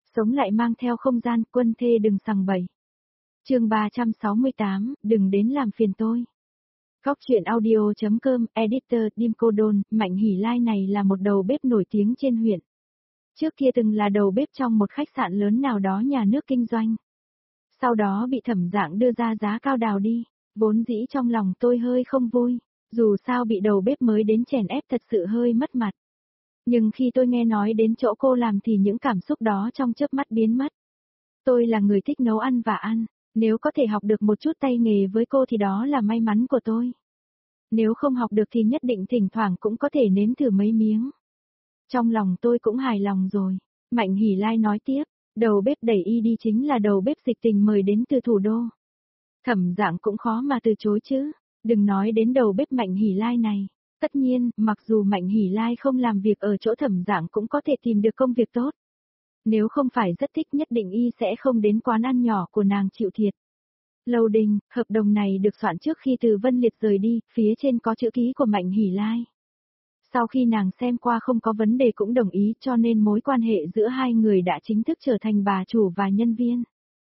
Sống lại mang theo không gian, quân thê đừng sằng bậy. Chương 368, đừng đến làm phiền tôi. Góc truyện audio.com, editor, Dim Cô Đôn, Mạnh Hỷ Lai này là một đầu bếp nổi tiếng trên huyện. Trước kia từng là đầu bếp trong một khách sạn lớn nào đó nhà nước kinh doanh. Sau đó bị Thẩm Dạng đưa ra giá cao đào đi, vốn dĩ trong lòng tôi hơi không vui, dù sao bị đầu bếp mới đến chèn ép thật sự hơi mất mặt. Nhưng khi tôi nghe nói đến chỗ cô làm thì những cảm xúc đó trong chớp mắt biến mất. Tôi là người thích nấu ăn và ăn, nếu có thể học được một chút tay nghề với cô thì đó là may mắn của tôi. Nếu không học được thì nhất định thỉnh thoảng cũng có thể nếm thử mấy miếng. Trong lòng tôi cũng hài lòng rồi. Mạnh Hỷ Lai nói tiếp, đầu bếp đẩy y đi chính là đầu bếp Dịch Tình mời đến từ thủ đô. Thẩm Dạng cũng khó mà từ chối chứ, đừng nói đến đầu bếp Mạnh Hỷ Lai này. Tất nhiên, mặc dù Mạnh Hỷ Lai không làm việc ở chỗ Thẩm Dạng cũng có thể tìm được công việc tốt. Nếu không phải rất thích nhất định y sẽ không đến quán ăn nhỏ của nàng chịu thiệt. Lâu Đình, hợp đồng này được soạn trước khi Từ Vân Liệt rời đi, phía trên có chữ ký của Mạnh Hỷ Lai. Sau khi nàng xem qua không có vấn đề cũng đồng ý cho nên mối quan hệ giữa hai người đã chính thức trở thành bà chủ và nhân viên.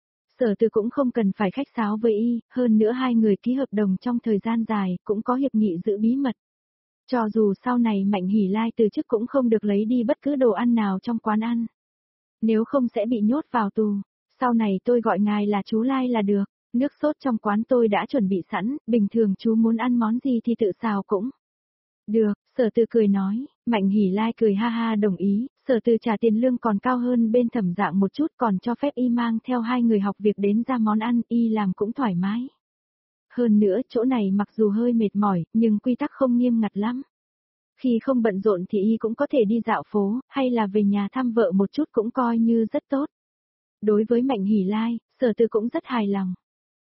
Sở Từ cũng không cần phải khách sáo với y, hơn nữa hai người ký hợp đồng trong thời gian dài cũng có hiệp nghị giữ bí mật. Cho dù sau này Mạnh Hỷ Lai từ chức cũng không được lấy đi bất cứ đồ ăn nào trong quán ăn. Nếu không sẽ bị nhốt vào tù, sau này tôi gọi ngài là chú Lai là được, nước sốt trong quán tôi đã chuẩn bị sẵn, bình thường chú muốn ăn món gì thì tự xào cũng. Được, Sở Từ cười nói, Mạnh Hỷ Lai cười ha ha đồng ý, Sở Từ trả tiền lương còn cao hơn bên Thẩm Dạng một chút còn cho phép y mang theo hai người học việc đến ra món ăn, y làm cũng thoải mái. Hơn nữa chỗ này mặc dù hơi mệt mỏi, nhưng quy tắc không nghiêm ngặt lắm. Khi không bận rộn thì y cũng có thể đi dạo phố, hay là về nhà thăm vợ một chút cũng coi như rất tốt. Đối với Mạnh Hỷ Lai, Sở Từ cũng rất hài lòng.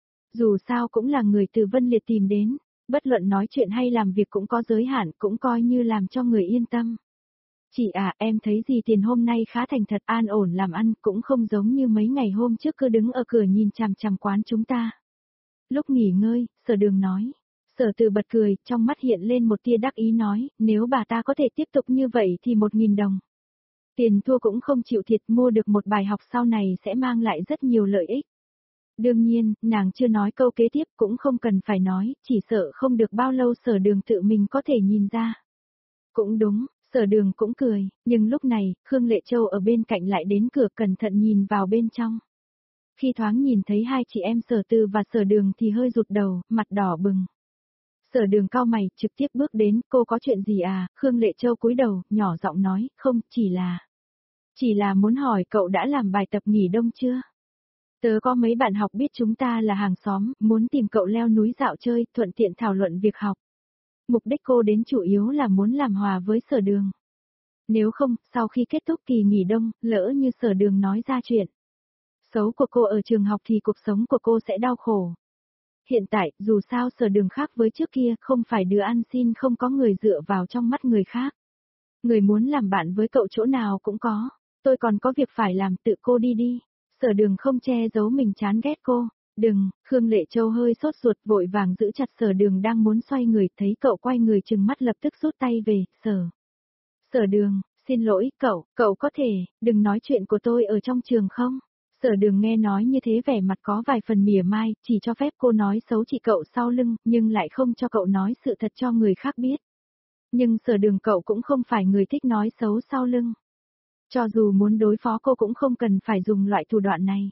Dù sao cũng là người Từ Vân Liệt tìm đến, bất luận nói chuyện hay làm việc cũng có giới hạn, cũng coi như làm cho người yên tâm. Chị à, em thấy dì Tiền hôm nay khá thành thật an ổn làm ăn, cũng không giống như mấy ngày hôm trước cứ đứng ở cửa nhìn chằm chằm quán chúng ta. Lúc nghỉ ngơi, Sở Đường nói. Sở Từ bật cười, trong mắt hiện lên một tia đắc ý nói, nếu bà ta có thể tiếp tục như vậy thì 1.000 đồng. Tiền thua cũng không chịu thiệt, mua được một bài học sau này sẽ mang lại rất nhiều lợi ích. Đương nhiên, nàng chưa nói câu kế tiếp cũng không cần phải nói, chỉ sợ không được bao lâu Sở Đường tự mình có thể nhìn ra. Cũng đúng, Sở Đường cũng cười, nhưng lúc này, Khương Lệ Châu ở bên cạnh lại đến cửa cẩn thận nhìn vào bên trong. Khi thoáng nhìn thấy hai chị em Sở Từ và Sở Đường thì hơi rụt đầu, mặt đỏ bừng. Sở Đường cau mày, trực tiếp bước đến, cô có chuyện gì à? Khương Lệ Châu cúi đầu, nhỏ giọng nói, không, chỉ là muốn hỏi cậu đã làm bài tập nghỉ đông chưa? Tớ có mấy bạn học biết chúng ta là hàng xóm, muốn tìm cậu leo núi dạo chơi, thuận tiện thảo luận việc học. Mục đích cô đến chủ yếu là muốn làm hòa với Sở Đường. Nếu không, sau khi kết thúc kỳ nghỉ đông, lỡ như Sở Đường nói ra chuyện xấu của cô ở trường học thì cuộc sống của cô sẽ đau khổ. Hiện tại, dù sao Sở Đường khác với trước kia, không phải đứa ăn xin không có người dựa vào trong mắt người khác. Người muốn làm bạn với cậu chỗ nào cũng có, tôi còn có việc phải làm, tự cô đi đi. Sở Đường không che giấu mình chán ghét cô. Đừng, Khương Lệ Châu hơi sốt ruột vội vàng giữ chặt Sở Đường đang muốn xoay người, thấy cậu quay người trừng mắt lập tức rút tay về, Sở Đường, xin lỗi, cậu có thể, đừng nói chuyện của tôi ở trong trường không? Sở Đường nghe nói như thế vẻ mặt có vài phần mỉa mai, chỉ cho phép cô nói xấu chị cậu sau lưng, nhưng lại không cho cậu nói sự thật cho người khác biết. Nhưng Sở Đường cậu cũng không phải người thích nói xấu sau lưng. Cho dù muốn đối phó cô cũng không cần phải dùng loại thủ đoạn này.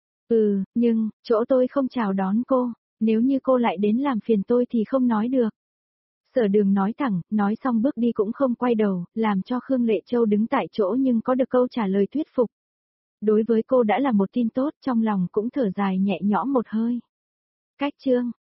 Nhưng, chỗ tôi không chào đón cô, nếu như cô lại đến làm phiền tôi thì không nói được. Sở Đường nói thẳng, nói xong bước đi cũng không quay đầu, làm cho Khương Lệ Châu đứng tại chỗ nhưng có được câu trả lời thuyết phục. Đối với cô đã là một tin tốt, trong lòng cũng thở dài nhẹ nhõm một hơi. Cách chương